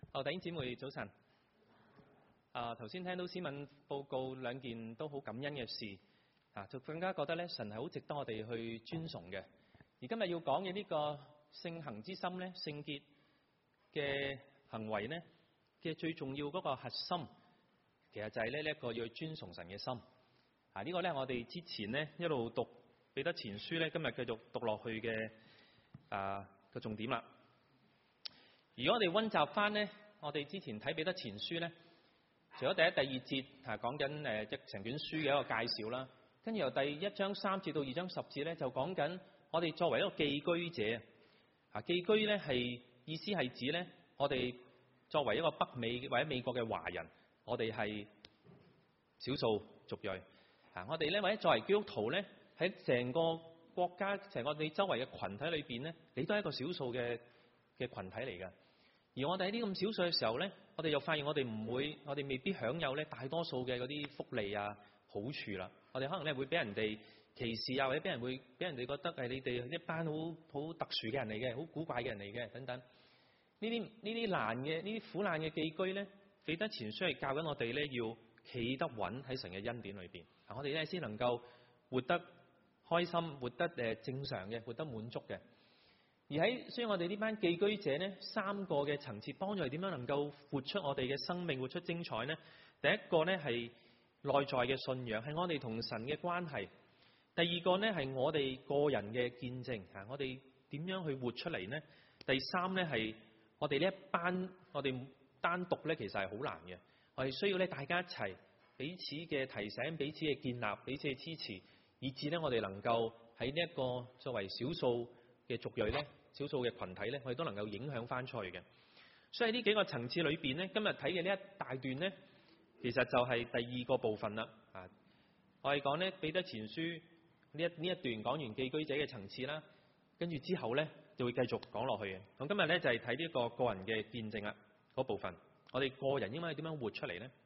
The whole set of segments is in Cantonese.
弟兄姊妹早晨。頭先聽到新聞報告兩件都好感恩嘅事，就更加覺得咧神係好值得我哋去尊崇嘅。而今日要講嘅呢個聖行之心咧，聖潔嘅行為咧嘅最重要嗰個核心，其實就係呢一個要去尊崇神嘅心。呢個咧我哋之前咧一路讀彼得前書咧，今日繼續讀落去嘅個重點啦。如果我哋溫習翻咧，我哋之前睇彼得前書咧，除咗第一、第二節係講緊成卷書嘅一個介紹啦，跟住由第1章3節到2章10節咧，就講緊我哋作為一個寄居者。寄居咧係意思係指咧，我哋作為一個北美或者美國嘅華人，我哋係少數族裔。我哋咧或者作為基督徒咧，喺成個國家、成個你周圍嘅群體裏邊咧，你都係一個少數嘅群體嚟㗎。而我哋喺呢咁少數嘅時候咧，我哋又發現我哋未必享有咧大多數嘅嗰啲福利啊、好處啦。我哋可能咧會俾人哋歧視啊，或者俾人哋覺得係你哋一班好特殊嘅人嚟嘅，好古怪嘅人嚟嘅等等。呢啲苦難嘅寄居咧，彼得前書係教緊我哋咧要企得穩喺神嘅恩典裏邊。我哋咧先能夠活得開心、活得正常嘅、活得滿足嘅。所以我哋呢班寄居者呢，3個嘅層次幫助我哋點樣能夠活出我哋嘅生命，活出精彩呢？第一個呢係內在嘅信仰，係我哋同神嘅關係；第二個呢係我哋個人嘅見證，我哋點樣去活出嚟呢？第三呢係我哋呢一班，我哋單獨呢其實係好難嘅，我哋需要呢大家一齊彼此嘅提醒、彼此嘅建立、彼此嘅支持，以至呢我哋能夠喺呢一個作為少數嘅族裔呢。少數嘅群體咧，我哋都能夠影響翻出去嘅。所以呢幾個層次裏邊咧，今日睇嘅呢一大段咧，其實就係第二個部分啦。我哋講咧彼得前書呢一段講完寄居者嘅層次啦，跟住之後咧就會繼續講落去嘅。咁今日咧就係睇呢個個人嘅見證啦嗰部分。我哋個人應該點樣活出嚟咧？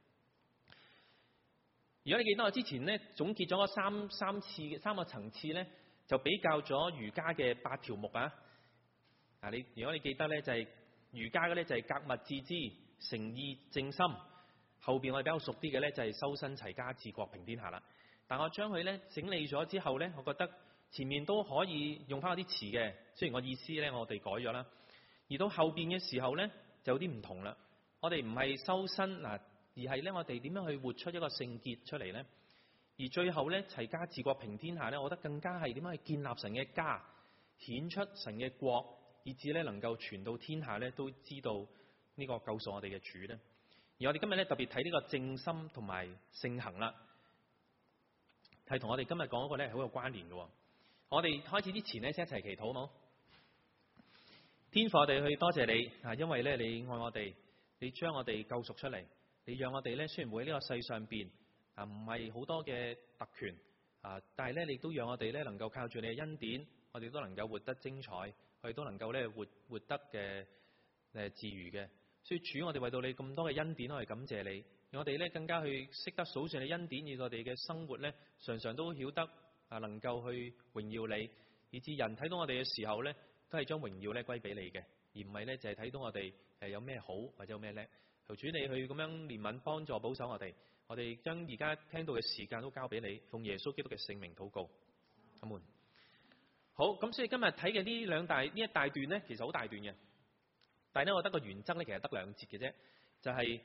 如果你記得我之前咧總結咗三個層次咧，就比較咗儒家嘅8條目啊。如果你記得咧，就係儒家嘅咧就係格物致知、誠意正心。後邊我哋比較熟啲嘅咧就係修身齊家治國平天下啦。但我將佢咧整理咗之後咧，我覺得前面都可以用翻嗰啲詞嘅，雖然我意思咧我哋改咗啦。而到後邊嘅時候咧就有啲唔同啦。我哋唔係修身而係咧我哋點樣去活出一個聖潔出嚟咧？而最後咧齊家治國平天下咧，我覺得更加係點樣去建立神嘅家，顯出神嘅國。以至咧能夠傳到天下咧，都知道呢個救贖我哋嘅主咧。而我哋今日咧特別睇呢個正心同埋聖行啦，係同我哋今日講嗰個咧係好有關聯嘅。我哋開始之前咧，先一齊祈禱好冇？天父，我哋去多謝你因為咧你愛我哋，你將我哋救贖出嚟，你讓我哋咧雖然會喺呢個世上邊唔係好多嘅特權但係咧你都讓我哋咧能夠靠住你嘅恩典，我哋都能夠活得精彩。我哋都能夠咧活得嘅自如嘅，所以主，我哋為到你咁多嘅恩典，我哋感謝你。讓我哋咧更加去識得數算你恩典，以我哋嘅生活咧常常都曉得能夠去榮耀你，以至人睇到我哋嘅時候咧，都係將榮耀咧歸俾你嘅，而唔係咧就係睇到我哋有咩好或者有咩叻。求主你去咁樣憐憫幫助保守我哋。我哋將而家聽到嘅時間都交俾你，奉耶穌基督嘅聖名禱告，阿門。好，咁所以今日睇嘅呢一大段咧，其實好大段嘅，但係咧我覺得個原則咧其實得2節嘅啫，就係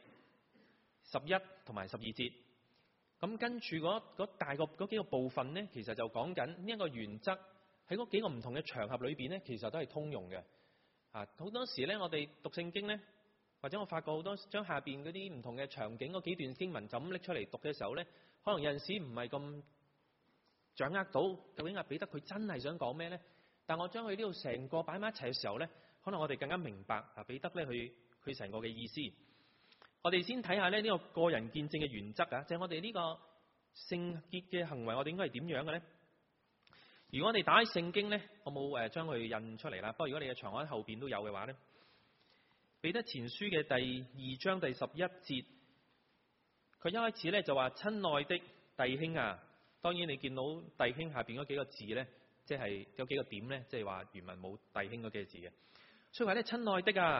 11同埋12節。咁跟住嗰幾個部分咧，其實就講緊呢一個原則喺嗰幾個唔同嘅場合裏邊咧，其實都係通用嘅。好多時咧我哋讀聖經咧，或者我發覺好多將下邊嗰啲唔同嘅場景嗰幾段經文就咁拎出嚟讀嘅時候咧，可能有陣時唔係咁掌握到究竟彼得佢真係想講咩呢？但我將佢呢度成個擺埋一齊嘅時候呢，可能我哋更加明白彼得咧佢成個嘅意思。我哋先睇下呢個個人見證嘅原則就係我哋呢個聖潔嘅行為，我哋應該係點樣嘅呢？如果我哋打開聖經呢，我冇將佢印出嚟啦。不過如果你嘅長喺後邊都有嘅話呢，彼得前書嘅第2章第11節，佢一開始呢就話：親愛的弟兄啊！當然你見到弟兄下邊嗰幾個字咧，即係有幾個點咧，即係話原文冇弟兄嗰幾個字嘅。所以話咧，親愛的啊，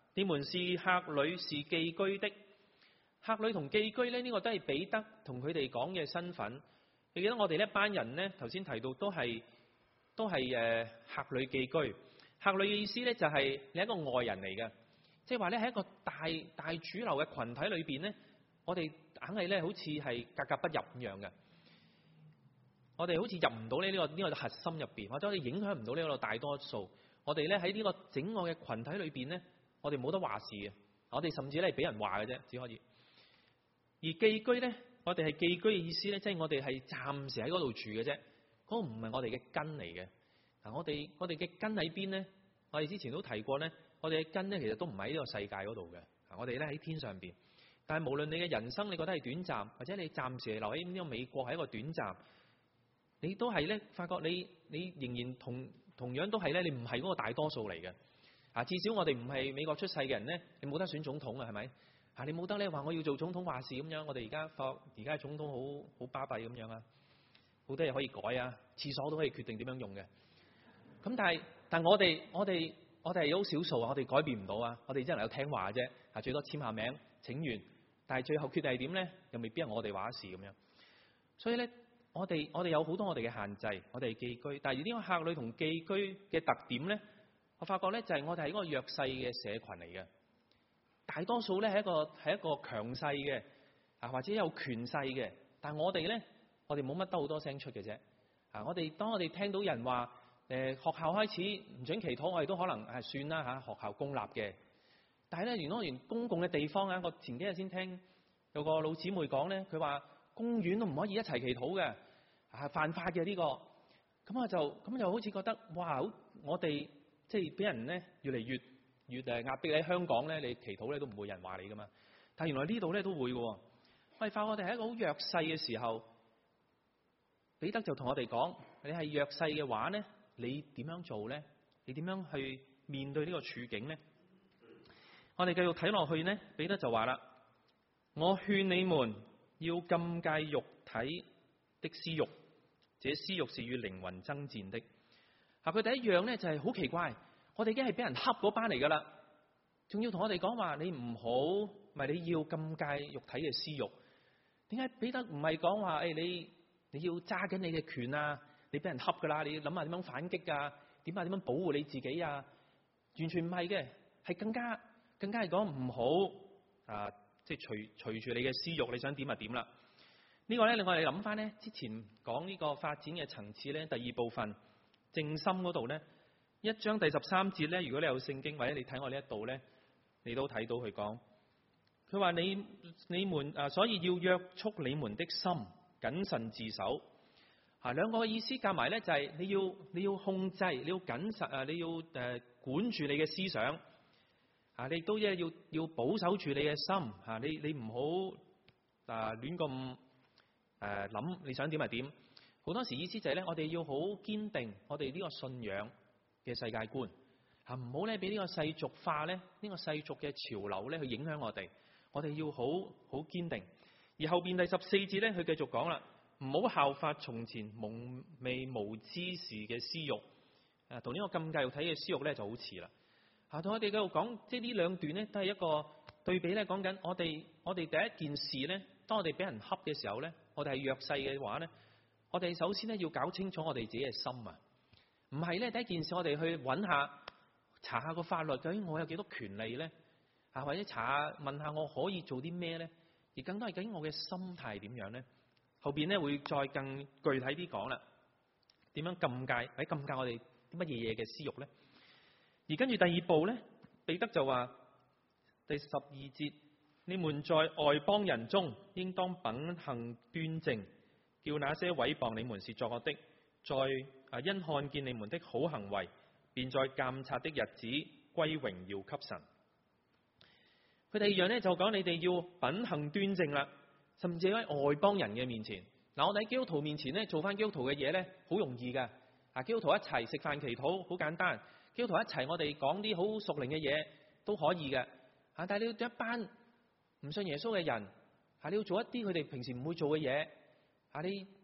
你們是客旅，是寄居的。客旅同寄居咧，呢個都係彼得同佢哋講嘅身份。你記得我哋呢一班人咧，頭先提到都係客旅寄居。客旅嘅意思咧就係你係一個外人嚟嘅，即係話咧喺一個大主流嘅群體裏邊咧，我哋硬係咧好似係格格不入咁樣嘅。我哋好似入唔到呢個核心入邊，或者我哋影響唔到呢個大多數。我哋咧喺呢個整個嘅群體裏邊咧，我哋冇得話事嘅。我哋甚至咧係俾人話嘅啫，只可以。而寄居咧，我哋係寄居嘅意思咧，即係我哋係暫時喺嗰度住嘅啫。嗰個唔係我哋嘅根嚟嘅。嗱，我哋嘅根喺邊咧？我哋之前都提過咧，我哋嘅根咧其實都唔喺呢個世界嗰度嘅。我哋咧喺天上邊。但係無論你嘅人生你覺得係短暫，或者你暫時係留喺呢個美國係一個短暫，你都係咧發覺你仍然同樣都係咧，你唔係嗰個大多數嚟嘅。至少我哋唔係美國出世嘅人咧，你冇得選總統啊，係咪？你冇得咧話我要做總統話事咁樣。我哋而家嘅總統好巴閉咁樣啊，好多嘢可以改啊，廁所都可以決定點樣用嘅。咁但我哋係好少數啊，我哋改變唔到啊，我哋只能夠聽話嘅啫。最多簽下名請完，但係最後決定係點咧，又未必係我哋話事咁樣。所以咧，我哋有好多我哋嘅限制，我哋係寄居。但係呢個客旅同寄居嘅特點咧，我發覺咧就係我哋係一個弱勢嘅社群嚟嘅。大多數咧係一個強勢嘅或者有權勢嘅，但係我哋咧，我哋冇乜得好多聲出嘅啫。當我哋聽到人話學校開始唔准祈禱，我哋都可能算啦嚇，學校公立嘅。但係咧，原來公共嘅地方啊，我前幾日先聽有個老姊妹講咧，佢話公園都唔可以一齊祈禱嘅，係犯法嘅呢個。咁就好似覺得哇，我哋即係俾人咧越嚟越壓迫。喺香港咧，你祈禱咧都唔會有人話你噶嘛。但係原來呢度咧都會嘅。我哋發覺我哋係一個好弱勢嘅時候，彼得就同我哋講：你係弱勢嘅話咧，你點樣做咧？你點樣去面對呢個處境咧？我哋繼續睇落去咧，彼得就話啦：我勸你們要禁戒肉體的私欲，這私欲是與靈魂爭戰的。佢第一樣咧就係好奇怪。我哋已經係俾人恰嗰班嚟噶啦，仲要同我哋講話你唔好，咪你要禁戒肉體嘅私欲。點解彼得唔係講話你要揸緊你嘅權啊？你俾人恰噶啦，你要諗下點樣反擊啊？點樣保護你自己啊？完全唔係嘅，係更加係講唔好即係隨住你嘅私欲，你想點就點啦。呢個咧令我哋諗翻咧之前講呢個發展嘅層次咧，第二部分正心嗰度咧。1章第13節咧，如果你有聖經或者你睇我呢一度咧，你都睇到佢講，佢話你們所以要約束你們的心，謹慎自守。兩個嘅意思夾埋咧，就係你要控制，你要謹慎你要管住你嘅思想。你都要保守住你嘅心。你唔好亂咁諗，你想點就點。好多時意思就係咧，我哋要好堅定我哋呢個信仰嘅世界觀，唔好咧俾呢個世俗化咧，呢個世俗嘅潮流咧去影響我哋。我哋要好堅定。而後邊第14節咧，佢繼續講啦，唔好效法從前蒙昧無知時嘅私欲。同呢個禁戒肉體嘅私欲咧就好似啦。同我哋繼續講，即係呢兩段咧都係一個對比咧，講緊我哋第一件事咧，當我哋俾人恰嘅時候咧，我哋係弱勢嘅話咧，我哋首先咧要搞清楚我哋自己嘅心啊。唔係咧，第一件事我哋去查下個法律，究竟我有幾多權利咧？或者問下我可以做啲咩咧？而更多係究竟我嘅心態係點樣咧？後邊咧會再更具體啲講啦，點樣禁戒？喺禁戒我哋啲乜嘢嘅私欲咧？而跟住第二步咧，彼得就話第12節，你們在外邦人中應當品行端正，叫那些毀謗你們是作惡的，因看見你們的好行為，便在監察的日子歸榮耀給神。佢第二樣咧就講你哋要品行端正啦，甚至喺外邦人嘅面前。我哋喺基督徒面前咧做翻基督徒嘅嘢咧，好容易噶。基督徒一齊食飯祈禱，好簡單。基督徒一齊我哋講啲好屬靈嘅嘢都可以嘅。但係你要對一班唔信耶穌嘅人，你要做一啲佢哋平時唔會做嘅嘢。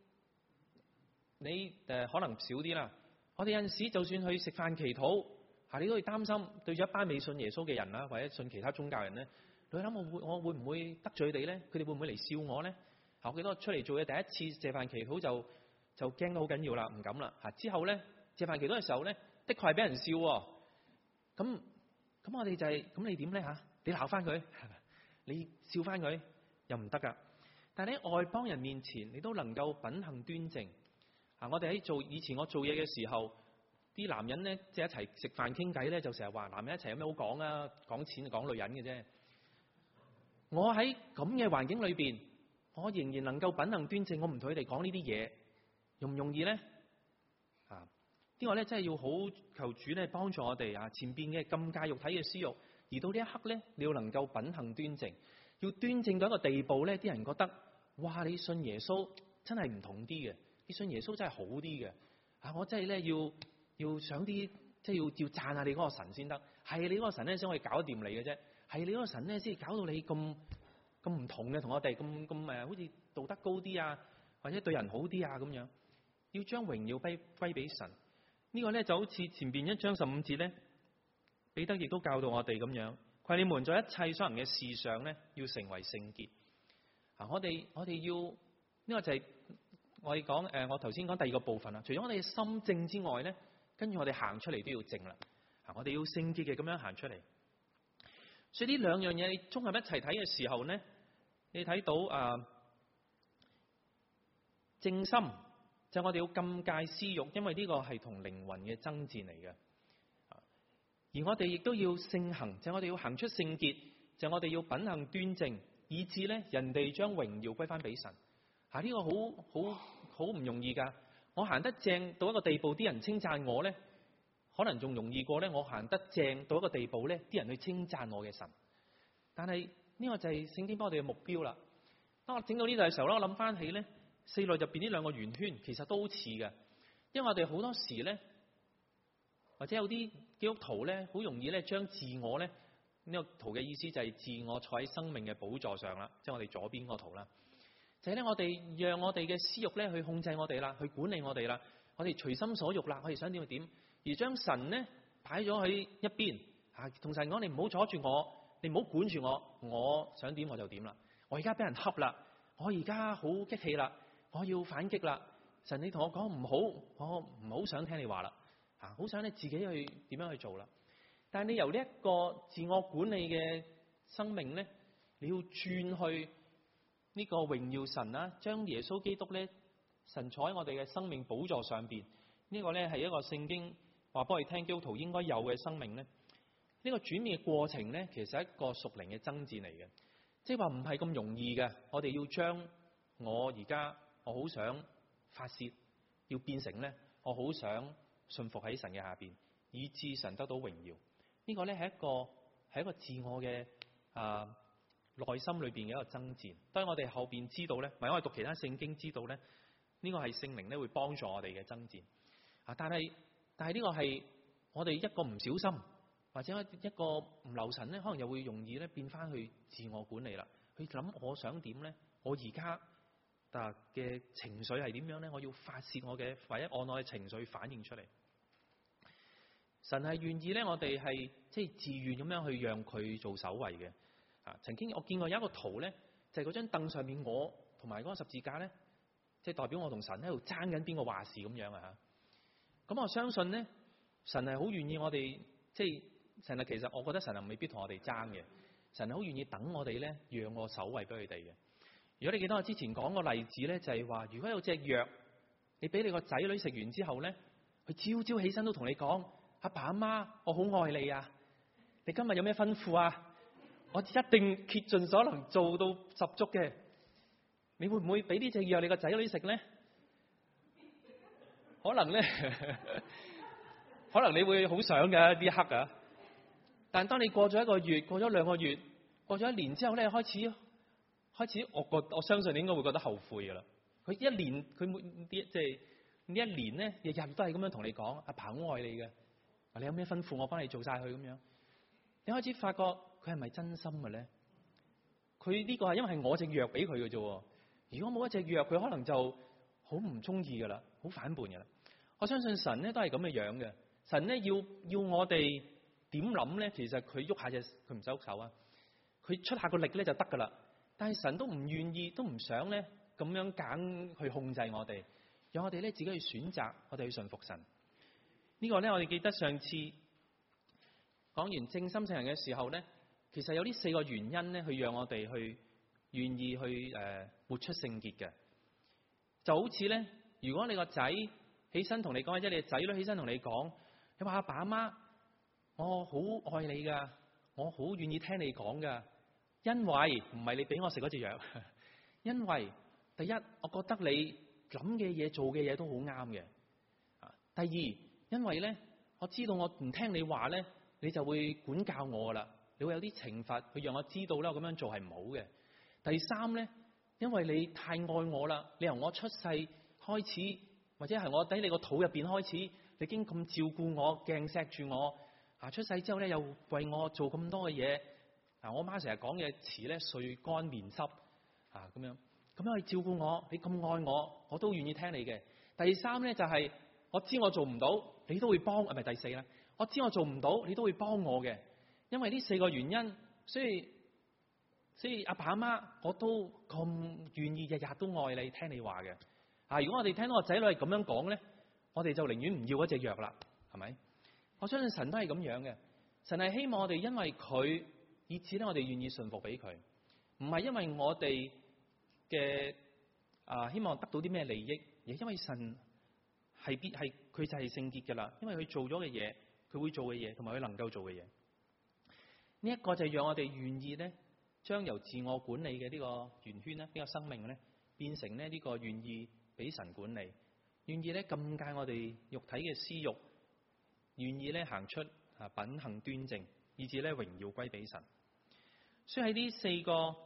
你可能少啲啦。我哋有陣時就算去食飯祈禱， 你都會擔心對住一班未信耶穌嘅人啦，或者信其他宗教人咧，你諗我會唔會得罪佢哋咧？佢哋會唔會嚟笑我咧？我記得我出嚟做嘅第一次謝飯祈禱就驚得好緊要啦，唔敢啦。之後咧謝飯祈禱嘅時候咧，的確係俾人笑喎。咁我哋就係咁，你點咧嚇？你鬧翻佢，你笑翻佢又唔得噶。但係喺外邦人面前，你都能夠品行端正。我哋以前我做嘢嘅時候，啲男人咧即係一齊食飯傾偈咧，就成日話男人一齊有咩好講啊？講錢講女人嘅啫。我喺咁嘅環境裏邊，我仍然能夠品行端正，我唔同佢哋講呢啲嘢，容唔容易咧？呢個咧真係要好求主咧幫助我哋前邊嘅禁戒肉體嘅私欲，而到呢一刻咧，你要能夠品行端正，要端正到一個地步咧，啲人覺得哇，你信耶穌真係唔同啲嘅，你信耶穌真係好啲嘅。我真係咧要想啲，即係要讚下你嗰個神先得，係你嗰個神咧先可以搞掂你嘅啫，係你嗰個神咧先搞到你咁唔同嘅，同我哋咁好似道德高啲啊，或者對人好啲啊咁樣，要將榮耀歸俾神。呢個咧就好似前邊1章15節咧，彼得亦都教導我哋咁樣，佢話你們在一切所行嘅事上咧，要成為聖潔。我哋要呢個就係我哋講我頭先講第二個部分啦。除咗我哋嘅心正之外咧，跟住我哋行出嚟都要正啦。我哋要聖潔嘅咁樣行出嚟。所以呢兩樣嘢你綜合一齊睇嘅時候咧，你睇到正心。就我哋要禁戒私欲，因為呢個係同靈魂嘅爭戰嚟嘅。而我哋亦都要聖行，就我哋要行出聖潔，就我哋要品行端正，以致咧人哋將榮耀歸翻俾神。呢個好唔容易噶。我行得正到一個地步，啲人稱讚我咧，可能仲容易過咧我行得正到一個地步咧，啲人去稱讚我嘅神。但係呢個就係聖經幫我哋嘅目標啦。當我整到呢度嘅時候咧，我諗翻起咧。四內入邊呢兩個圓圈其實都好似嘅，因為我哋好多時咧，或者有啲基督徒咧，好容易咧將自我咧，呢個圖嘅意思就係自我坐喺生命嘅寶座上啦，即係我哋左邊個圖啦，就係咧我哋讓我哋嘅私欲咧去控制我哋啦，去管理我哋啦，我哋隨心所欲啦，我哋想點就點，而將神咧擺咗喺一邊，同神講，你唔好阻住我，你唔好管住我，我想點我就點啦，我而家俾人恰啦，我而家好激氣啦。我要反擊啦！神，你同我講唔好，我唔好想聽你話啦，好想你自己去點樣去做啦。但係你由呢一個自我管理嘅生命咧，你要轉去呢個榮耀神啦，將耶穌基督咧，神坐喺我哋嘅生命寶座上邊，呢個咧係一個聖經話俾我哋聽基督徒應該有嘅生命咧。呢個轉變嘅過程咧，其實係一個屬靈嘅爭戰嚟嘅，即係話唔係咁容易嘅。我哋要將我而家。我好想發洩，要變成咧，我好想信服喺神嘅下邊，以致神得到榮耀。呢個咧係一個自我嘅內心裏邊嘅一個爭戰。當然我哋後邊知道咧，或者我哋讀其他聖經知道咧，呢個係聖靈咧會幫助我哋嘅爭戰。但係呢個係我哋一個唔小心，或者一個唔留神咧，可能又會容易咧變翻去自我管理啦。去諗我想點咧，我而家嘅情緒係點樣咧？我要發泄我嘅，或者按我嘅情緒反應出嚟。神係願意咧，我哋係即係自願咁樣去讓佢做首位嘅。曾經我見過有一個圖咧，就係嗰張凳上面我同埋嗰個十字架咧，即係代表我同神喺度爭緊邊個話事咁樣啊嚇。咁我相信咧，神係好願意我哋，即係神係其實我覺得神係未必同我哋爭嘅，神係好願意等我哋咧，讓個首位俾佢哋嘅。如果你記得我之前講個例子咧，就係話，如果有隻藥，你俾你個仔女食完之後咧，佢朝朝起身都同你講：阿爸阿媽，我好愛你啊！你今日有咩吩咐啊？我一定竭盡所能做到十足嘅。你會唔會俾呢隻藥你個仔女食咧？可能咧，可能你會好想嘅呢一刻啊！但當你過咗1個月，過咗2個月，過咗1年之後咧，開始，我相信你應該會覺得後悔噶啦。佢即係呢一年咧，日日都係咁樣同你講：阿爸好愛你嘅，你有咩吩咐我幫你做晒佢咁樣。你開始發覺佢係咪真心嘅咧？佢呢個係因為係我隻藥俾佢嘅啫。如果冇一隻藥，佢可能就好唔中意噶啦，好反叛噶啦。我相信神咧都係咁嘅樣嘅。 神咧要我哋點諗咧？其實佢喐下佢唔使喐手啊，佢出下個力咧就得噶啦。但係神都唔願意，都唔想咧咁樣揀去控制我哋，讓我哋咧自己去選擇，我哋去順服神。呢個咧我哋記得上次講完正心聖人嘅時候咧，其實有呢4個原因咧，去讓我哋去願意去活出聖潔嘅。就好似咧，如果你個仔起身同你講，或者你個仔女起身同你講，你話阿爸阿媽，我好愛你噶，我好願意聽你講噶，因為唔係你俾我食嗰隻藥，因為第一，我覺得你諗嘅嘢、做嘅嘢都好啱嘅。第二，因為咧，我知道我唔聽你話咧，你就會管教我啦，你會有啲懲罰去讓我知道咧，我咁樣做係唔好嘅。第三咧，因為你太愛我啦，你由我出世開始，或者係我喺你個肚入邊開始，你已經咁照顧我、鏡錫住我。出世之後咧，又為我做咁多嘅嘢。我媽成日講嘅詞咧，睡乾眠濕咁樣去照顧我，你咁愛我，我都願意聽你嘅。第三咧就係、我知我做唔到，你都會幫，唔係第四啦。我知我做唔到，你都會幫我嘅。因為呢4個原因，所以阿爸阿媽我都咁願意日日都愛你，聽你話嘅。如果我哋聽到個仔女係咁樣講咧，我哋就寧願唔要嗰隻藥啦，係咪？我相信神都係咁樣嘅。神係希望我哋因為佢，以至咧我哋願意順服俾佢，唔係因為我哋嘅希望得到啲咩利益，而因為神係佢就係聖潔嘅啦。因為佢做咗嘅嘢，佢會做嘅嘢，同埋佢能夠做嘅嘢，呢一個就係讓我哋願意咧，將由自我管理嘅呢個圓圈咧，呢個生命咧，變成咧呢個願意俾神管理，願意咧禁戒我哋肉體嘅私欲，願意咧行出品行端正，以至咧榮耀歸俾神。所以喺呢4個，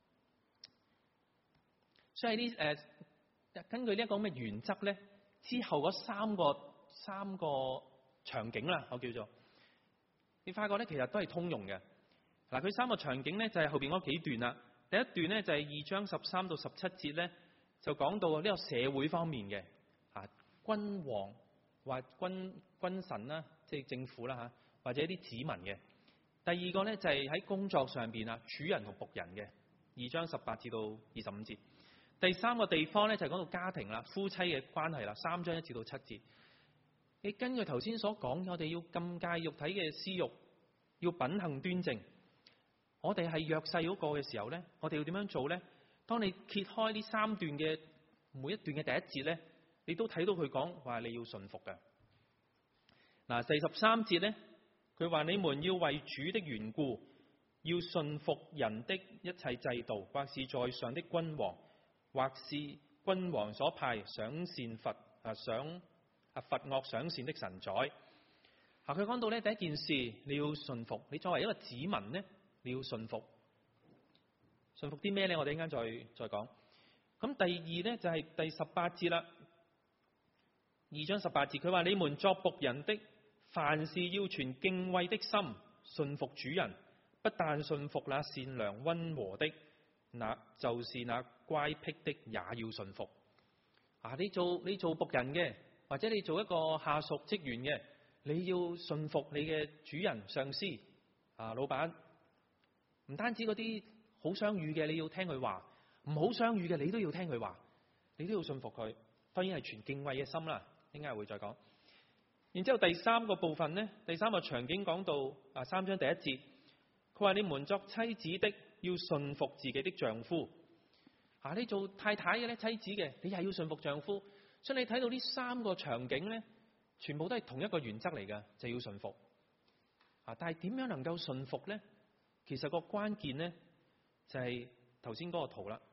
根據呢一個咁嘅原則咧，之後嗰三個場景啦，我叫做你發覺咧，其實都係通用嘅。嗱，佢3個場景咧就係後邊嗰幾段啦。第一段咧就係2章13到17節咧，就講到呢個社會方面嘅君王或君臣啦，即係政府啦或者啲子民嘅。第二個咧就係喺工作上邊主人同僕人嘅，2章18至到25節。第三個地方咧就係講到家庭啦，夫妻嘅關係啦，3章1至到7節。你根據頭先所講，我哋要禁戒肉體嘅私欲，要品行端正。我哋係弱勢嗰個嘅時候咧，我哋要點樣做咧？當你揭開呢3段嘅每一段嘅第一節咧，你都睇到佢講話你要順服嘅。第13節咧，佢話你們要為主的緣故，要順服人的一切制度，或是在上的君王，或是君王所派賞善罰惡賞善的臣宰。佢講到咧，第一件事你要順服，你作為一個子民咧，你要順服。順服啲咩咧？我哋一陣間再講。咁第二咧就係第18節啦，2章18節，佢話你們作僕人的，凡事要存敬畏的心，順服主人，不但順服那善良溫和的，那就是那乖僻的也要順服。你做僕人嘅，或者你做一個下屬職員嘅，你要順服你嘅主人、上司、老闆。唔單止嗰啲好相與嘅，你要聽佢話；唔好相與嘅，你都要聽佢話，你都要順服佢。當然係存敬畏嘅心啦，應該會再講。然之後第3個部分呢，第3個場景講到3章第1節，佢話你們作妻子的要順服自己的丈夫。你做太太嘅咧，妻子嘅，你又要順服丈夫。所以你睇到呢3個場景咧，全部都係同一個原則嚟嘅，就要順服。但係點樣能夠順服咧？其實個關鍵咧就係頭先嗰個圖啦，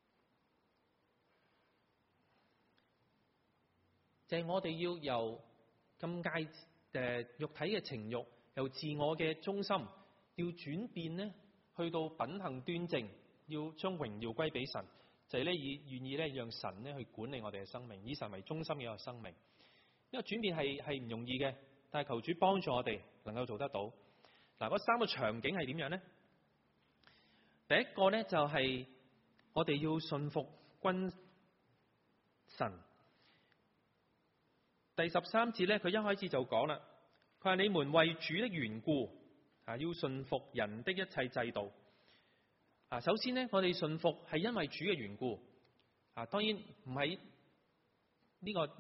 就係我哋要由禁戒肉體嘅情慾，由自我嘅中心，要轉變咧，去到品行端正，要將榮耀歸俾神，就係咧願意咧讓神咧去管理我哋嘅生命，以神為中心嘅一個生命。呢個轉變係唔容易嘅，但係求主幫助我哋能夠做得到。嗰3個場景係點樣咧？第一個咧就係我哋要順服君臣。第13節咧，佢一開始就講啦， 佢話你們為主的緣故要順服人的一切制度。首先呢，我哋順服係因為主嘅緣故。當然唔係呢個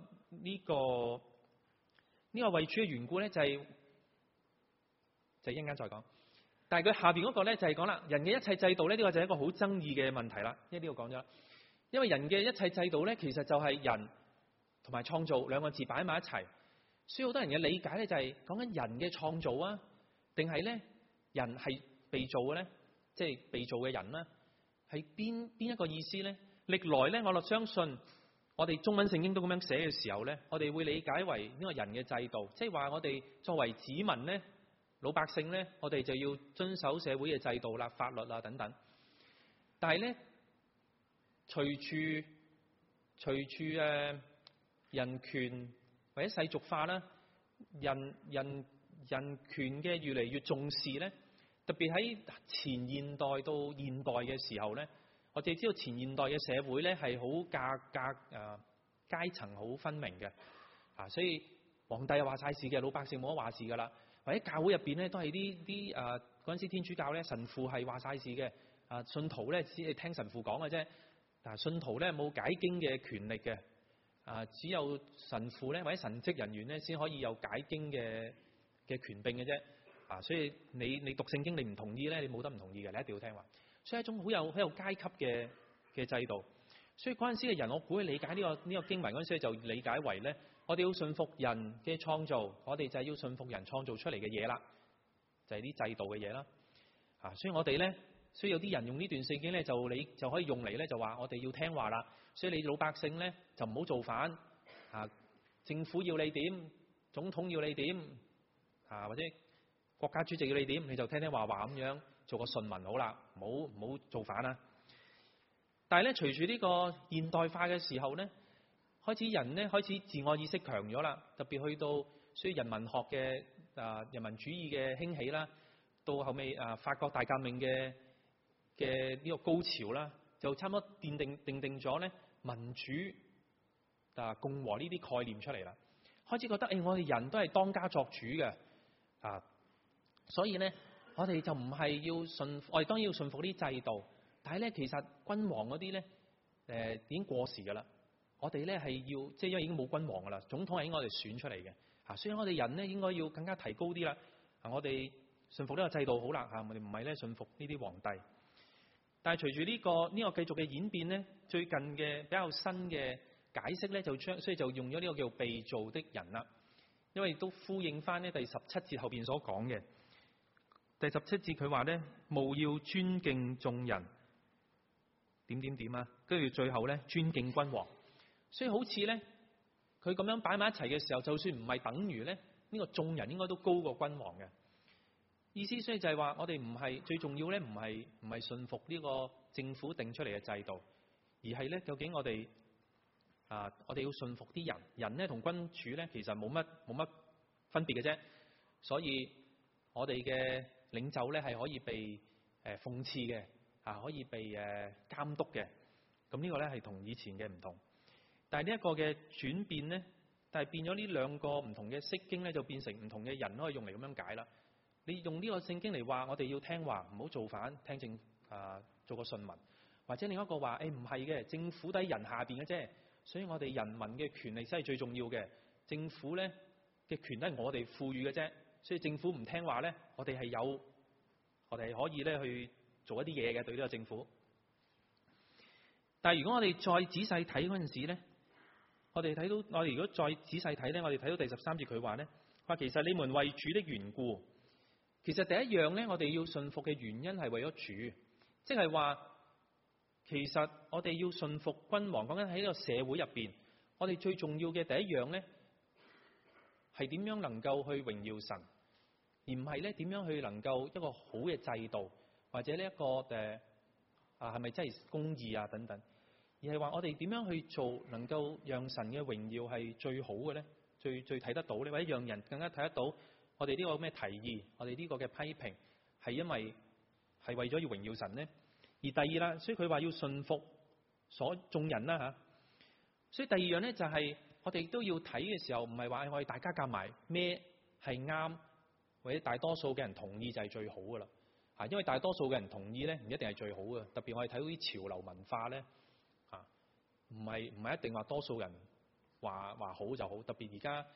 為主嘅緣故咧，就一陣間再講。但係佢下邊嗰個咧就係講啦，人嘅一切制度咧，呢個就係一個好爭議嘅問題啦。因為呢個講咗啦，因為人嘅一切制度咧，其實就係人同埋創造兩個字擺埋一齊，所以好多人嘅理解咧就係講緊人嘅創造啊，定係咧人係被造嘅咧，即係被造嘅人啦，係邊一個意思咧？歷來咧，我就相信我哋中文聖經都咁樣寫嘅時候咧，我哋會理解為呢個人嘅制度，即係話我哋作為子民咧、老百姓咧，我哋就要遵守社會嘅制度啦、法律啦等等。但係咧，隨住人權或者世俗化啦，人權嘅越嚟越重視咧，特別喺前現代到現代嘅時候咧。我哋知道前現代嘅社會咧係好階層好分明嘅，所以皇帝又話晒事嘅，老百姓冇得話事噶啦。或者教會入邊咧都係啲嗰陣時天主教咧神父係話晒事嘅，信徒咧只係聽神父講嘅啫。信徒咧冇解經嘅權力嘅，只有神父咧或者神職人員咧先可以有解經嘅權柄嘅啫。所以你讀聖經你唔同意咧，你冇得唔同意嘅，你一定要聽話。所以係一種好有階級嘅制度，所以嗰陣時嘅人，我估佢理解呢個經文嗰陣時就理解為咧，我哋要信服人嘅創造，我哋就係要信服人創造出嚟嘅嘢啦，就係啲制度嘅嘢啦。所以我哋咧，所以有啲人用呢段聖經咧，你就可以用嚟咧，就話我哋要聽話啦。所以你老百姓咧就唔好造反，政府要你點，總統要你點，或者國家主席要你點，你就聽聽話咁樣。做個順民好啦，唔好造反啦。但係咧，隨住呢個現代化嘅時候咧，人咧開始自我意識強咗啦，特別去到所以人文學嘅人民主義嘅興起啦，到後尾法國大革命嘅呢個高潮啦，就差唔多奠定咗咧民主共和呢啲概念出嚟啦。開始覺得我哋人都係當家作主嘅所以咧。我哋就唔係要我哋當然要順服啲制度，但係咧其實君王嗰啲咧已經過時㗎啦。我哋咧係要因為已經冇君王㗎啦，總統係應該我哋選出嚟嘅所以我哋人咧應該要更加提高啲啦。我哋順服呢個制度好啦我哋唔係咧順服呢啲皇帝。但係隨住呢個繼續嘅演變咧，最近嘅比較新嘅解釋咧所以就用咗呢個叫被造的人啦，因為都呼應翻呢第17節後邊所講嘅。第17節佢話咧，務要尊敬眾人，點跟住最後咧尊敬君王。所以好似咧，佢咁樣擺埋一齊嘅時候，就算唔係等於咧呢個眾人應該都高過君王嘅意思。所以就係話，我哋唔係最重要咧，唔係順服呢個政府定出嚟嘅制度，而係咧究竟我哋要順服啲人咧同君主咧其實冇乜分別嘅啫。所以我哋嘅領袖咧係可以被諷刺嘅，可以被監督嘅。咁呢個咧係同以前嘅唔同。但係呢一個嘅轉變咧，但係變咗呢兩個唔同嘅釋經咧，就變成唔同嘅人都可以用嚟咁樣解啦。你用呢個聖經嚟話我哋要聽話，唔好造反，聽做個順民，或者另一個話唔係嘅，政府喺人下邊嘅啫，所以我哋人民嘅權利先係最重要嘅，政府咧嘅權都係我哋賦予嘅啫。所以政府唔聽話咧，我哋係可以咧去做一啲嘢嘅對呢個政府。但係如果我哋再仔細睇嗰陣時咧，我哋如果再仔細睇咧，我哋睇到第13節佢話咧，話其實你們為主的緣故，其實第一樣咧，我哋要順服嘅原因係為咗主，即係話其實我哋要順服君王。講緊喺呢個社會入邊，我哋最重要嘅第一樣咧，係點樣能夠去榮耀神，而唔係咧點樣去能夠一個好嘅制度，或者呢一個係咪真係公義等等，而係話我哋點樣去做能夠讓神嘅榮耀係最好嘅咧，最睇得到咧，或者讓人更加睇得到我哋呢個咩提議，我哋呢個嘅批評係因為係為咗要榮耀神咧。而第二啦，所以佢話要順服眾人啦吓。所以第二樣咧就係我哋都要睇嘅時候，唔係話我哋大家夾埋孭係啱，或者大多數嘅人同意就係最好噶啦。因為大多數嘅人同意咧，唔一定係最好嘅。特別我哋睇到啲潮流文化咧，唔係一定話多數人話好就好。特別而家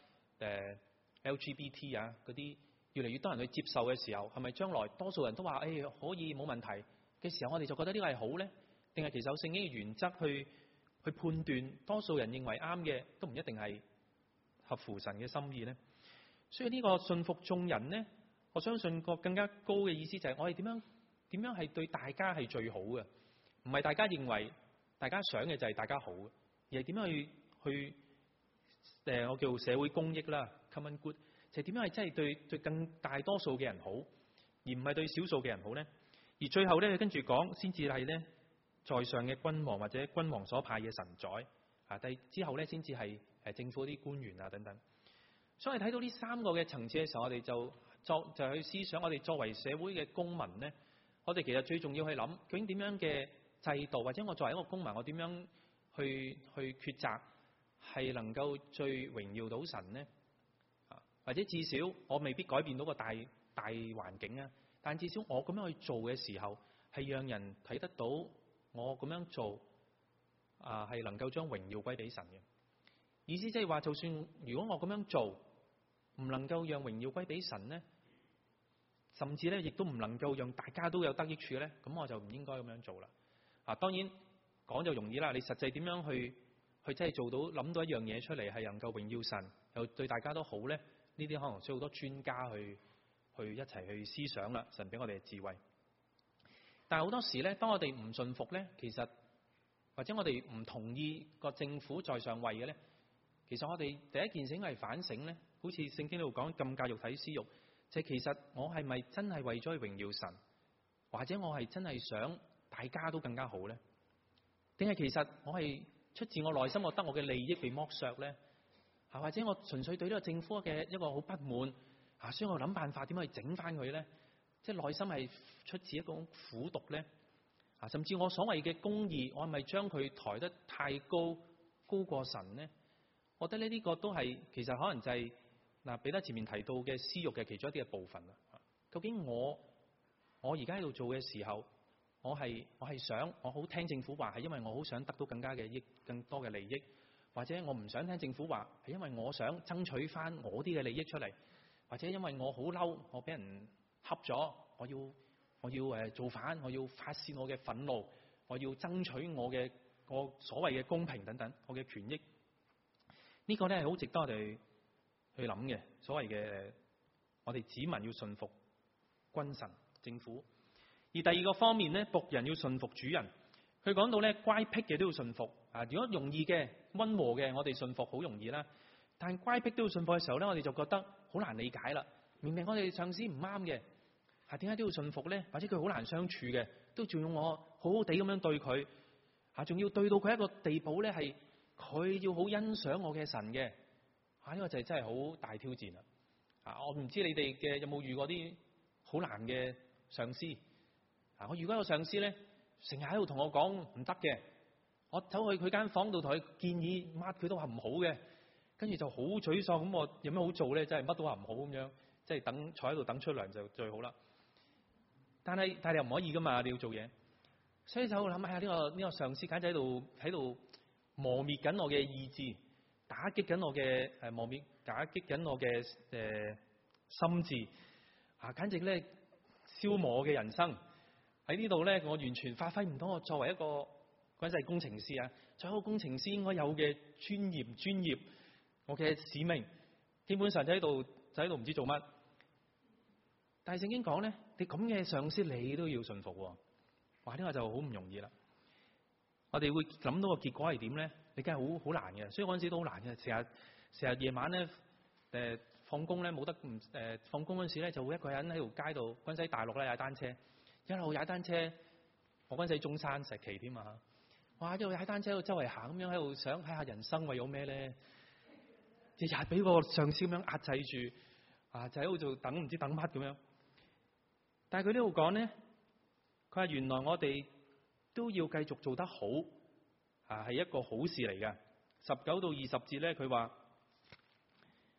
LGBT 嗰啲越嚟越多人去接受嘅時候，係咪將來多數人都話可以冇問題嘅時候，我哋就覺得呢個係好咧？定係其實有聖經嘅原則去判斷，多數人認為啱嘅都唔一定係合乎神嘅心意咧？所以呢個信服眾人咧，我相信個更加高嘅意思就係我哋點樣係對大家係最好嘅，唔係大家認為大家想嘅就係大家好嘅，而係點樣去我叫社會公益啦 ，common good， 就係點樣係真係對更大多數嘅人好，而唔係對少數嘅人好咧。而最後咧，跟住講先至係咧，在上嘅君王或者君王所派嘅臣宰之後咧先至係政府啲官員等等。所以睇到呢三個嘅層次嘅時候，我哋就去思想，我哋作為社會嘅公民咧，我哋其實最重要去諗究竟點樣嘅制度，或者我作為一個公民，我點樣去抉擇係能夠最榮耀到神呢？或者至少我未必改變到個大環境啊，但至少我咁樣去做嘅時候，係讓人睇得到我咁樣做係能夠將榮耀歸俾神嘅。意思即係話，就算如果我咁樣做唔能夠讓榮耀歸俾神呢，甚至咧亦都唔能夠讓大家都有得益處咧，咁我就唔應該咁樣做啦。當然講就容易啦，你實際點樣去真係做到諗到一樣嘢出嚟係能夠榮耀神又對大家都好咧？呢啲可能需要好多專家去一齊去思想啦。神俾我哋嘅智慧。但係好多時咧，當我哋唔信服咧，其實或者我哋唔同意個政府在上位嘅咧，其實我哋第一件事應該係反省咧，好似聖經呢度講禁戒肉體私慾，就係其實我係咪真係為咗去榮耀神，或者我係真係想大家都更加好咧？定係其實我係出自我內心覺得我嘅利益被剝削咧？或者我純粹對呢個政府嘅一個好不滿所以我諗辦法點去整翻佢咧？即係內心係出自一種苦毒咧？甚至我所謂嘅公義，我係咪將佢抬得太高過神咧？我覺得呢個都係其實可能就係彼得前面提到嘅私慾嘅其中一啲嘅部分啦。究竟我而家喺度做嘅時候，我係想我好聽政府話，係因為我好想得到更多嘅利益，或者我唔想聽政府話，係因為我想爭取翻我啲嘅利益出嚟，或者因為我好嬲，我俾人恰咗，我要造反，我要發泄我嘅憤怒，我要爭取我所謂嘅公平等等，我嘅權益。呢個咧係好值得我哋去諗嘅。所謂嘅我哋子民要順服君臣政府。而第二個方面咧，僕人要順服主人。佢講到咧，乖僻嘅都要順服。如果容易嘅、溫和嘅，我哋順服好容易啦。但乖僻都要順服嘅時候咧，我哋就覺得好難理解啦。明明我哋上司唔啱嘅，點解都要順服咧？或者佢好難相處嘅，都仲要我好好地咁樣對佢，仲要對到佢一個地步咧，係佢要好欣賞我嘅神嘅。呢個就係真係好大挑戰啦。我唔知你哋有冇遇過啲好難嘅上司？我遇過一個上司咧，成日喺度同我講唔得嘅，我走去佢間房度同佢建議，乜佢都話唔好嘅，跟住就好沮喪。咁我有咩好做咧？真係乜都話唔好咁樣，即係坐喺度等出糧就最好啦。但係你又唔可以噶嘛，你要做嘢，所以就諗下呢個上司簡直喺度磨滅緊我嘅意志，打擊緊我嘅打擊緊我嘅心智，簡直咧消磨我嘅人生。喺呢度咧，我完全發揮唔到我作為一個嗰陣係工程師作為一個工程師應該有嘅專業，我嘅使命，基本上就喺度唔知做乜。但係聖經講咧，你咁嘅上司你都要順服喎。哇！呢個就好唔容易啦。我哋會諗到個結果係點咧？你梗係好難嘅，所以嗰陣時都好難嘅。成日夜晚咧，放工咧冇得放工嗰陣時咧，就會一個人喺條街度，嗰陣時喺大陸咧踩單車。一路踩單車，我嗰陣時喺中山石岐添啊！哇！一路踩單車喺度周圍行咁樣，喺度想睇下人生為咗咩咧？日日俾個上司咁樣壓制住，就喺度做等唔知等乜咁樣。但係佢呢度講咧，佢話原來我哋都要繼續做得好，係一個好事嚟嘅。19到20節咧，佢話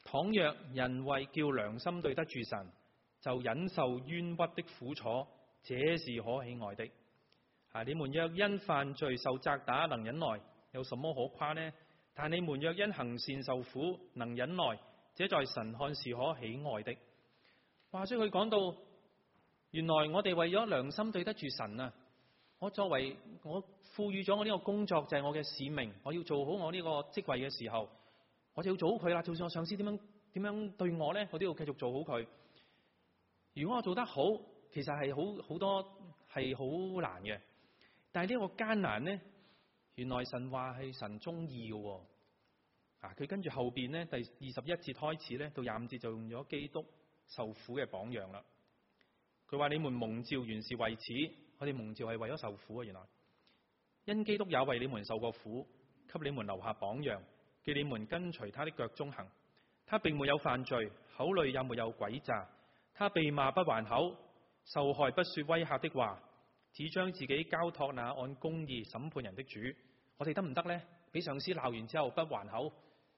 倘若人為叫良心對得住神，就忍受冤屈的苦楚，這是可喜愛的。你們若因犯罪受責打能忍耐，有什麼可誇呢？但你們若因行善受苦能忍耐，這在神看是可喜愛的。話說佢講到，原來我哋為咗良心對得住神啊！我賦予咗我呢個工作就係我嘅使命，我要做好我呢個職位嘅時候，我就要做好佢啦。就算我上司點樣對我呢，我都要繼續做好佢。如果我做得好，其實係好多係好難嘅。但係呢個艱難呢，原來神話係神中意嘅。佢跟住後邊呢，第21節開始呢，到25節就用咗基督受苦嘅榜樣啦。佢話：你們蒙召原是為此，我哋蒙召係為咗受苦啊！原來因基督也為你們受過苦，給你們留下榜樣，叫你們跟隨他的腳蹤行。他並沒有犯罪，口裏也沒有詭詐。他被罵不還口，受害不說威嚇的話，只將自己交託那按公義審判人的主。我哋得唔得呢？俾上司鬧完之後不還口，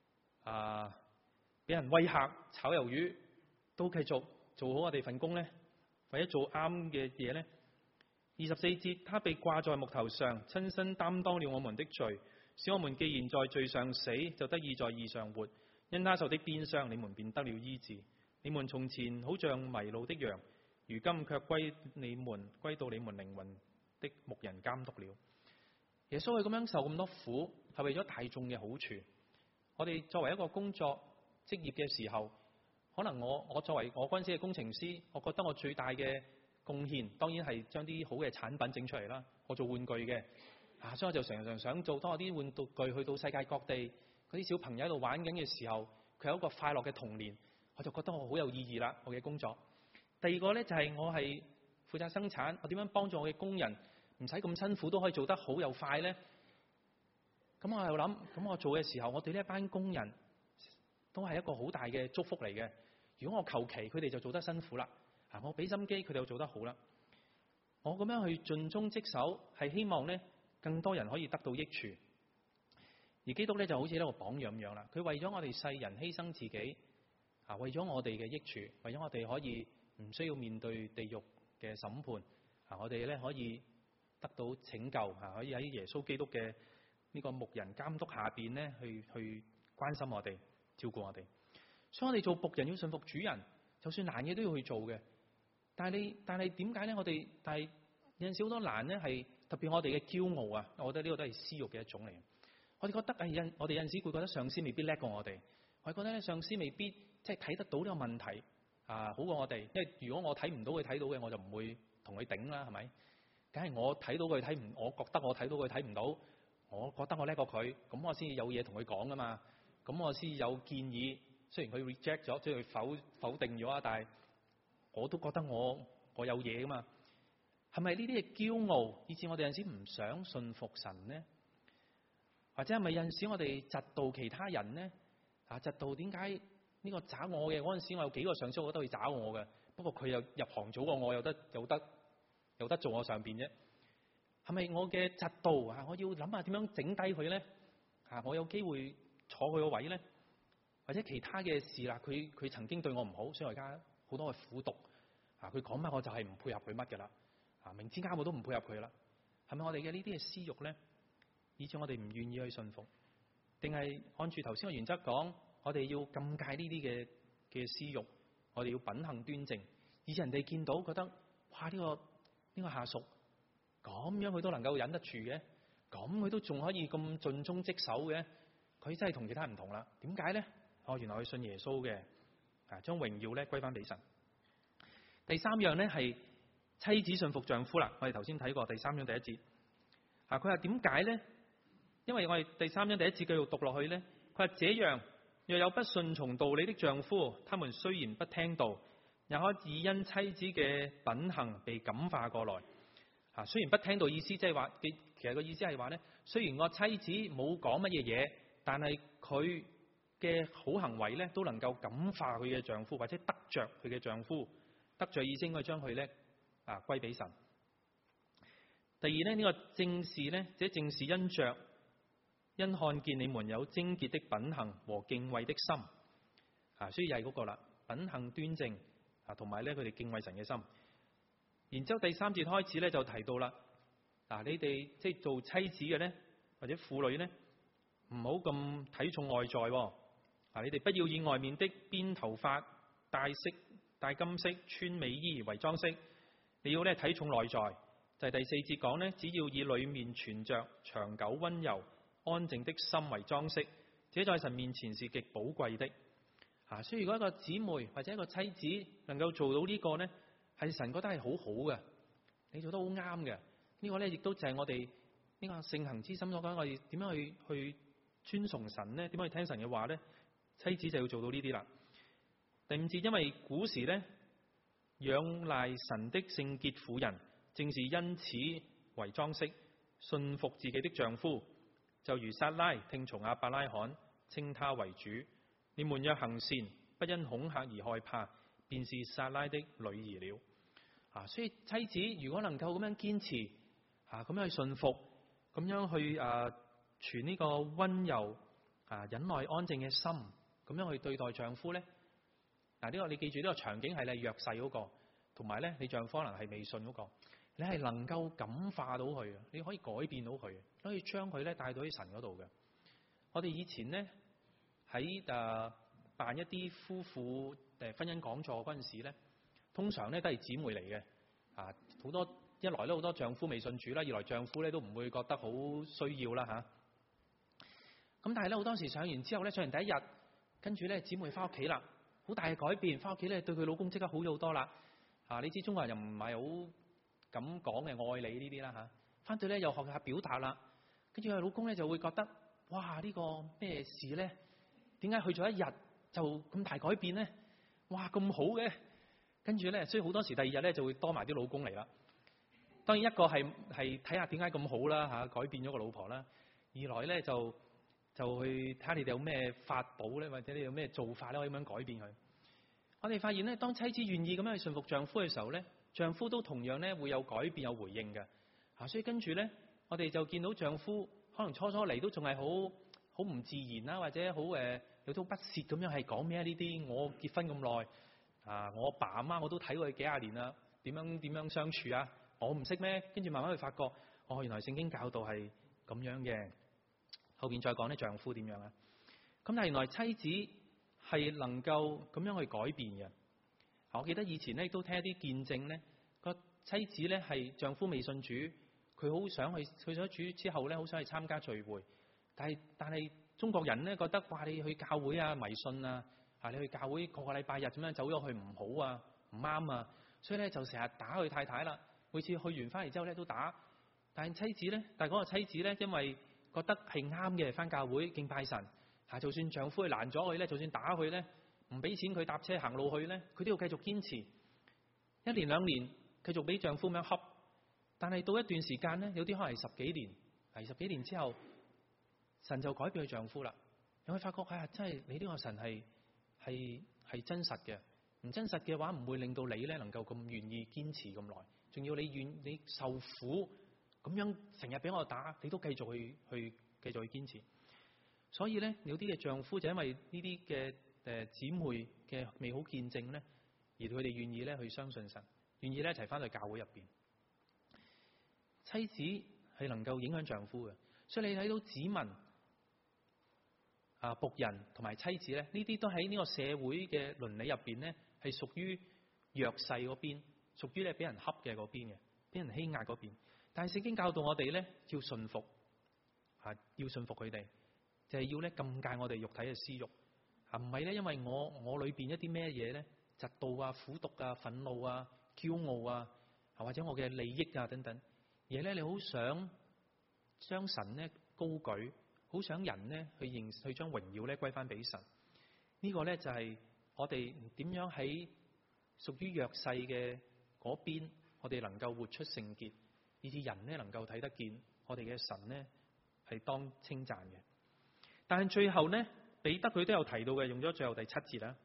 俾人威嚇炒魷魚，都繼續做好我哋份工呢？為咗做啱嘅嘢呢？24節，他被掛在木頭上，親身擔當了我們的罪，使我們既然在罪上死，就得以在義上活。因他受的鞭傷，你們便得了醫治。你們從前好像迷路的羊，如今卻歸到你們靈魂的牧人監督了。耶穌係咁樣受咁多苦，係為咗大眾嘅好處。我哋作為一個工作職業嘅時候，可能我作為我嗰陣時嘅工程師，我覺得我最大嘅貢獻，當然係將啲好嘅產品整出嚟啦。我做玩具嘅，所以我就常常想做，當我啲玩具去到世界各地，嗰啲小朋友喺度玩緊嘅時候，佢有一個快樂嘅童年，我就覺得我好有意義啦。我嘅工作。第二個呢，就係我係負責生產，我點樣幫助我嘅工人唔使咁辛苦都可以做得好又快呢？咁我又諗，咁我做嘅時候，我對呢一班工人都係一個好大嘅祝福嚟嘅。如果我求其，佢哋就做得辛苦啦。我俾心機，佢哋就做得好啦。我咁樣去盡忠職守，係希望呢更多人可以得到益處。而基督呢，就好似一個榜樣咁樣啦。佢為咗我哋世人犧牲自己，為咗我哋嘅益處，為咗我哋可以唔需要面對地獄嘅審判，我哋呢可以得到拯救，可以喺耶穌基督嘅呢個牧人監督下邊呢去關心我哋，照顧我哋。所以我哋做僕人要順服主人，就算難嘢都要去做嘅。但係點解呢？但係有陣時好多難呢，係特別我哋嘅驕傲啊！我覺得呢個都係私欲嘅一種嚟。我哋覺得我哋有陣時會覺得上司未必叻過我哋，我哋覺得咧上司未必即係睇得到呢個問題好過我哋。因為如果我睇唔到佢睇到嘅，我就唔會同佢頂啦，係咪？梗係我睇到佢睇唔，我覺得我睇到佢睇唔到，我覺得我叻過佢，咁我先有嘢同佢講噶嘛。咁我先有建議。雖然佢 reject 咗，即係佢否定咗啊，但係我都覺得我有嘢噶嘛。係咪呢啲嘅驕傲，以致我哋有陣時唔想信服神呢？或者係咪有陣時我哋嫉妒其他人呢？嫉妒點解呢個找我嘅嗰陣時，我有幾個上司我覺得佢找我嘅，不過佢又入行早過我，有得做我上邊啫。係咪我嘅嫉妒啊？我要諗下點樣整低佢呢？我有機會坐佢個位呢？或者其他嘅事啦，佢曾經對我唔好，所以我而家好多嘅苦毒。佢講乜我就係唔配合佢乜嘅啦。明知啱我都唔配合佢啦。係咪我哋嘅呢啲嘅私欲咧，以致我哋唔願意去信服？定係按住頭先嘅原則講，我哋要禁戒呢啲嘅私欲，我哋要品行端正，以致人哋見到覺得哇，呢個下屬咁樣佢都能夠忍得住嘅，咁佢都仲可以咁盡忠職守嘅，佢真係同其他人唔同啦。點解咧？原來佢信耶穌嘅，將榮耀咧歸翻俾神。第三樣咧係妻子信服丈夫啦。我哋頭先睇過第3章第1節。佢話點解咧？因為我哋第3章第1節繼續讀落去咧，佢話這樣若有不順從道理的丈夫，他們雖然不聽道，也可以因妻子嘅品行被感化過來。雖然不聽道意思即係話，其實個意思係話咧，雖然個妻子冇講乜嘢嘢，但係佢嘅好行為咧，都能夠感化佢嘅丈夫，或者得着佢嘅丈夫。得着意思應該將佢咧歸俾神。第二咧，呢個正是咧，這正是因看見你們有貞潔的品行和敬畏的心。 所以又係嗰個啦，品行端正同埋咧佢哋敬畏神嘅心。然之後第3節開始咧就提到啦，你哋即係做妻子嘅咧或者婦女咧，唔好咁睇重外在喎。你哋不要以外面的編頭髮、戴金飾、穿美衣為裝飾，你要咧睇重內在。就係第4節講咧，只要以裏面存着長久溫柔安靜的心為裝飾，這在神面前是極寶貴的。所以如果一個姊妹或者一個妻子能夠做到呢個呢，係神覺得係好好嘅，你做得好啱嘅。呢個呢，亦都就係我哋呢個聖行之心所講，我哋點樣去尊崇神呢？點樣去聽神嘅話呢？妻子就要做到呢啲啦。第5節，因為古時呢，仰賴神的聖潔婦人，正是因此為裝飾，信服自己的丈夫，就如撒拉聽從亞伯拉罕，稱他為主。你們若行善，不因恐嚇而害怕，便是撒拉的女兒了。所以妻子如果能夠咁樣堅持，咁樣去信服，咁樣去存呢個溫柔忍耐安靜嘅心，咁樣去對待丈夫呢？呢個你記住呢個場景係你弱勢嗰個，同埋咧你丈夫可能係未信嗰個，你係能夠感化到佢，你可以改變到佢，可以將佢咧帶到喺神嗰度嘅。我哋以前咧喺辦一啲夫婦婚姻講座嗰陣時咧，通常咧都係姊妹嚟嘅，好多一來咧好多丈夫未信主啦，二來丈夫咧都唔會覺得好需要啦嚇。咁但係咧好多時上完之後咧，上完第一日，跟住咧姊妹翻屋企啦，好大嘅改變，翻屋企咧對佢老公即刻好咗好多啦。你知中國人又唔係好咁講嘅愛你呢啲啦嚇，翻到咧又學下表達啦，跟住佢老公咧就會覺得哇呢個咩事咧？點解去咗一日就咁大改變咧？哇咁好嘅，跟住咧，所以好多時第二日咧就會多埋啲老公嚟啦。當然一個係睇下點解咁好啦嚇，改變咗個老婆啦。二來咧就去睇下你哋有咩法寶咧，或者你有咩做法咧可以咁樣改變佢。我哋發現咧，當妻子願意咁樣去順服丈夫嘅時候咧，丈夫都同樣咧會有改變有回應嘅。所以跟住咧，我哋就見到丈夫可能初嚟都仲係好唔自然啦，或者好有啲不屑咁樣係講咩呢啲？我結婚咁耐我阿爸阿媽我都睇過佢幾廿年啦，點樣相處啊？我唔識咩？跟住慢慢去發覺，原來聖經教導係咁樣嘅。後邊再講咧，丈夫點樣啊？咁但係原來妻子係能夠咁樣去改變嘅。我記得以前咧都聽一啲見證咧，個妻子咧係丈夫未信主，佢好想去咗主之後咧，好想去參加聚會，但係中國人咧覺得哇，你去教會啊迷信啊，你去教會個個禮拜日咁樣走咗去唔好啊，唔啱啊，所以咧就成日打佢太太啦。每次去完翻嚟之後咧都打，但係嗰個妻子咧因為覺得係啱嘅，翻教會敬拜神，就算丈夫去攔咗佢咧，就算打佢咧，唔俾錢佢搭車行路去咧，佢都要繼續堅持。1年2年繼續俾丈夫咁樣恰，但係到一段時間咧，有啲可能係10幾年，10幾年之後，神就改變佢丈夫啦。你會發覺真係你呢個神係真實嘅，唔真實嘅話唔會令到你咧能夠咁願意堅持咁耐，仲要你受苦咁樣成日俾我打，你都繼續去堅持。所以咧有啲嘅丈夫就因為呢啲嘅姊妹嘅美好見證咧，而佢哋願意咧去相信神，願意咧一齊翻去教會入邊。妻子係能夠影響丈夫嘅，所以你睇到子民僕人同埋妻子咧，呢啲都喺呢個社會嘅倫理入邊咧，係屬於弱勢嗰邊，屬於咧俾人恰嘅嗰邊嘅，俾人欺壓嗰邊。但係聖經教導我哋咧要順服，要順服佢哋，就係要咧禁戒我哋肉體嘅私欲，唔係咧因為我裏邊一啲咩嘢咧，嫉妒啊、苦毒啊、憤怒啊、驕傲啊，或者我嘅利益啊等等，而係咧你好想將神咧高舉，好想人咧去將榮耀咧歸翻俾神。呢個咧就係我哋點樣喺屬於弱勢嘅嗰邊，我哋能夠活出聖潔，以致人咧能夠睇得見我哋嘅神咧係當稱讚嘅。但係最後咧，彼得佢都有提到嘅，用咗最後第7節啦。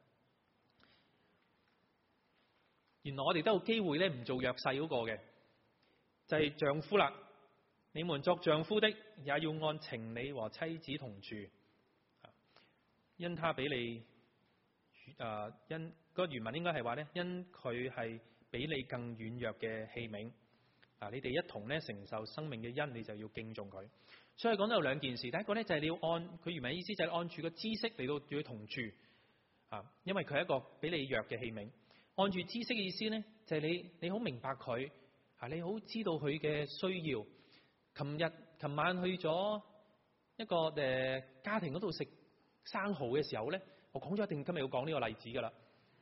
原來我哋都有機會咧唔做弱勢嗰個嘅，就係丈夫啦。你們作丈夫的，也要按情理和妻子同住，因他比你因個原文應該係話咧，因佢係比你更軟弱嘅器皿。你哋一同咧承受生命嘅恩，你就要敬重佢。所以講到有兩件事，第一個咧就係你要按佢原文意思就係按住個知識嚟到與佢同住因為佢係一個比你弱嘅器皿。按住知識嘅意思咧，就係你好明白佢你好知道佢嘅需要。琴晚去咗一個家庭嗰度食生蠔嘅時候咧，我講咗一定今日要講呢個例子噶啦。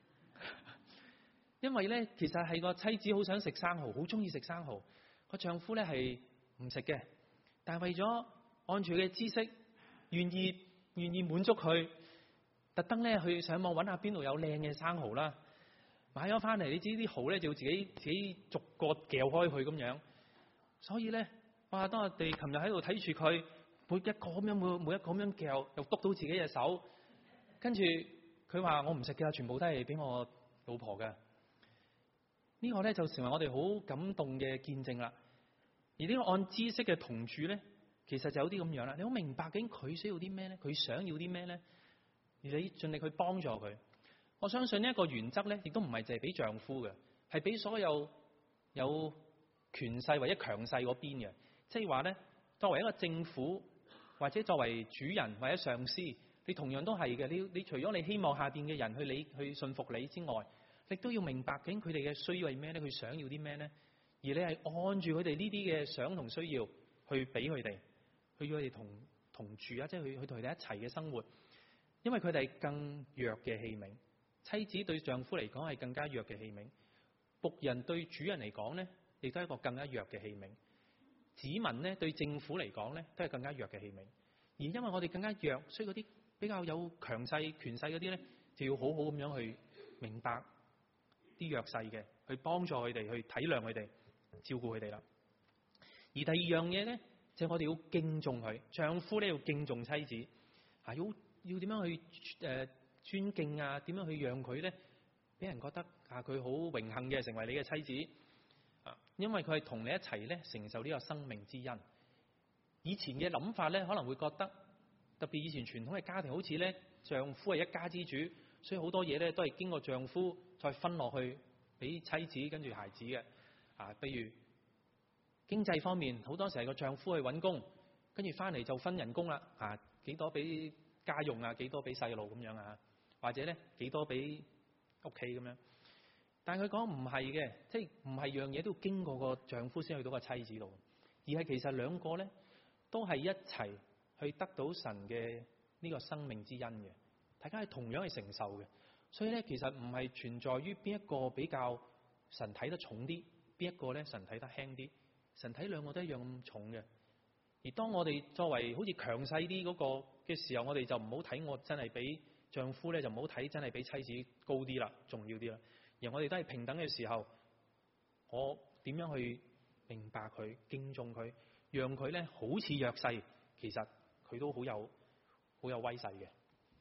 因為咧，其實係個妻子好想食生蠔，好中意食生蠔。個丈夫咧係唔食嘅，但係為咗按住佢嘅知識，願意滿足佢，特登咧去上網揾下邊度有靚嘅生蠔啦，買咗翻嚟。你知啲蠔咧就要自己逐個撬開佢咁樣。所以咧，哇！當我哋琴日喺度睇住佢，每一個咁樣撬，又篤到自己嘅手，跟住佢話我唔食嘅，全部都係俾我老婆嘅。呢個咧就成為我哋好感動嘅見證啦。而呢個按知識嘅同住咧，其實就有啲咁樣啦。你好明白究竟佢需要啲咩咧？佢想要啲咩咧？而你盡力去幫助佢。我相信呢一個原則咧，亦都唔係淨係俾丈夫嘅，係俾所有有權勢或者強勢嗰邊嘅。即係話咧，作為一個政府或者作為主人或者上司，你同樣都係嘅。你除咗你希望下邊嘅人去信服你之外，你都要明白究竟佢哋嘅需要係咩咧？佢想要啲咩咧？而你係按住佢哋呢啲嘅想同需要去俾佢哋，去與佢哋同住啊，即係去同佢哋一齊嘅生活。因為佢哋係更弱嘅器皿，妻子對丈夫嚟講係更加弱嘅器皿，僕人對主人嚟講咧，亦都係一個更加弱嘅器皿。子民咧對政府嚟講咧，都係更加弱嘅器皿。而因為我哋更加弱，所以嗰啲比較有強勢權勢嗰啲咧，就要好好咁樣去明白啲弱勢嘅，去幫助佢哋，去體諒佢哋，照顧佢哋啦。而第二樣嘢咧，就係我哋要敬重佢。丈夫咧要敬重妻子，要點樣去尊敬啊？點樣去讓佢咧，俾人覺得佢好榮幸嘅成為你嘅妻子因為佢係同你一齊咧承受呢個生命之恩。以前嘅諗法咧，可能會覺得特別以前傳統嘅家庭，好似咧丈夫係一家之主，所以好多嘢咧都係經過丈夫再分落去俾妻子跟住孩子嘅譬如經濟方面，好多時係個丈夫去揾工，跟住翻嚟就分人工啦幾多俾家用啊，幾多俾細路咁樣或者咧幾多俾屋企咁樣。但係佢講唔係嘅，即係唔係樣嘢都要經過個丈夫先去到個妻子度，而係其實兩個咧都係一齊去得到神嘅呢個生命之恩嘅，大家係同樣去承受嘅。所以咧，其實唔係存在於邊一個比較神睇得重啲，邊一個咧神睇得輕啲。神睇兩個都一樣咁重嘅。而當我哋作為好似強勢啲嗰個嘅時候，我哋就唔好睇我真係比丈夫咧，就唔好睇真係比妻子高啲啦，重要啲啦。而我哋都係平等嘅時候，我點樣去明白佢、敬重佢，讓佢咧好似弱勢，其實佢都好有威勢嘅。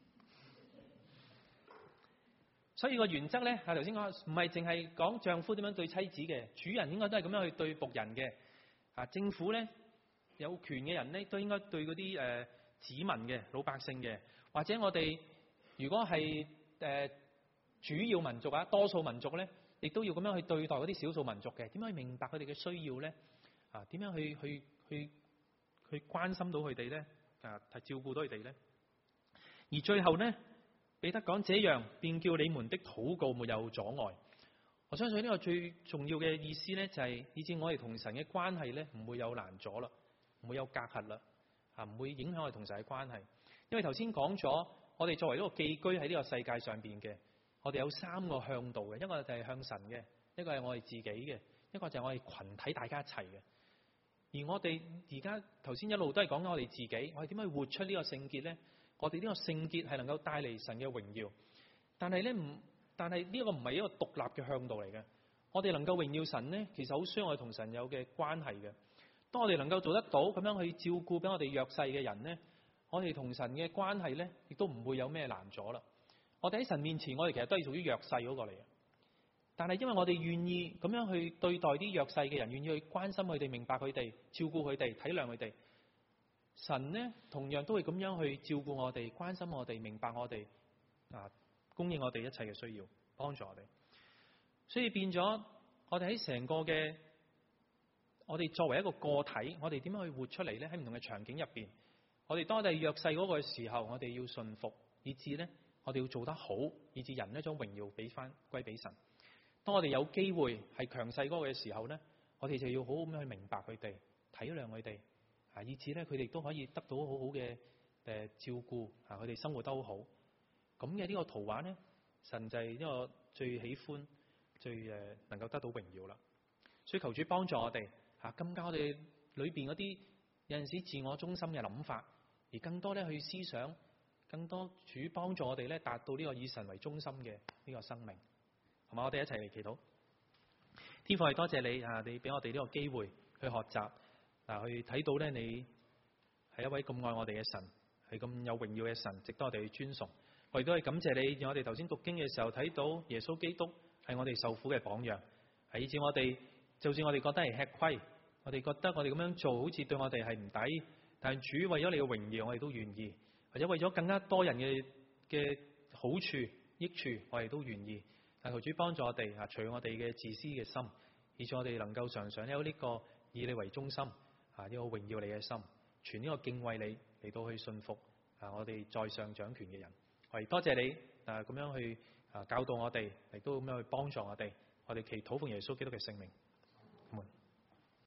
所以個原則咧，頭先講唔係淨係講丈夫點樣對妻子嘅，主人應該都係咁樣去對僕人嘅。政府咧有權嘅人咧，都應該對嗰啲子民嘅老百姓嘅，或者我哋如果係主要民族多數民族咧，亦都要咁樣去對待嗰啲少數民族嘅。點樣去明白佢哋嘅需要咧？點樣去關心到佢哋咧？照顧到佢哋咧？而最後咧，彼得講這樣，便叫你們的禱告沒有阻礙。我相信呢個最重要嘅意思咧，就係以致我哋同神嘅關係咧，唔會有攔阻啦，唔會有隔閡啦，唔會影響我哋同神嘅關係。因為頭先講咗，我哋作為一個寄居喺呢個世界上邊嘅，我哋有三個向度嘅，一個就係向神嘅，一個係我哋自己嘅，一個就係我哋群體大家一齊嘅。而我哋而家頭先一路都係講緊我哋自己，我哋點樣去活出呢個聖潔咧？我哋呢個聖潔係能夠帶嚟神嘅榮耀，但係呢個唔係一個獨立嘅向度嚟嘅。我哋能夠榮耀神咧，其實好需要我哋同神有嘅關係嘅。當我哋能夠做得到咁樣去照顧俾我哋弱勢嘅人咧，我哋同神嘅關係咧，亦都唔會有咩攔阻啦。我哋喺神面前，我哋其實都係屬於弱勢嗰個嚟嘅。但係因為我哋願意咁樣去對待啲弱勢嘅人，願意去關心佢哋、明白佢哋、照顧佢哋、體諒佢哋，神呢同樣都會咁樣去照顧我哋、關心我哋、明白我哋， 供應我哋一切嘅需要，幫助我哋。所以變咗，我哋喺成個嘅，我哋作為一個個體，我哋點樣去活出嚟呢？喺唔同嘅場景入邊，我哋當我哋弱勢嗰個時候，我哋要順服，以至呢，我哋要做得好，以至人呢將榮耀俾翻歸俾神。當我哋有機會係強勢嗰個嘅時候呢，我哋就要好好咁樣去明白佢哋，體諒佢哋，以至呢，佢哋都可以得到好好嘅照顧，佢哋生活得好好。咁嘅呢個圖畫呢，神就係呢個最喜歡、最能夠得到榮耀啦。所以求主幫助我哋，增加我哋裏邊嗰啲有陣時自我中心嘅諗法，而更多咧去思想，更多主幫助我哋咧達到呢個以神為中心嘅呢個生命。好嘛，我哋一齊嚟祈禱。天父，係多謝你你俾我哋呢個機會去學習，去睇到咧你係一位咁愛我哋嘅神，係咁有榮耀嘅神，值得我哋去尊崇。我亦都係感謝你，讓我哋頭先讀經嘅時候睇到耶穌基督係我哋受苦嘅榜樣，以至我哋就算我哋覺得係吃虧，我哋覺得我哋咁樣做好似對我哋係唔抵，但係主為咗你嘅榮耀，我哋都願意，或者為咗更加多人嘅好處益處，我哋都願意。但求主幫助我哋除我哋嘅自私嘅心，以致我哋能夠常常有呢個以你為中心呢個榮耀你嘅心，全呢個敬畏你嚟到去信服我哋在上掌權嘅人。我哋多謝你咁樣去教導我哋，亦都咁樣去幫助我哋。我哋祈禱奉耶穌基督嘅聖名。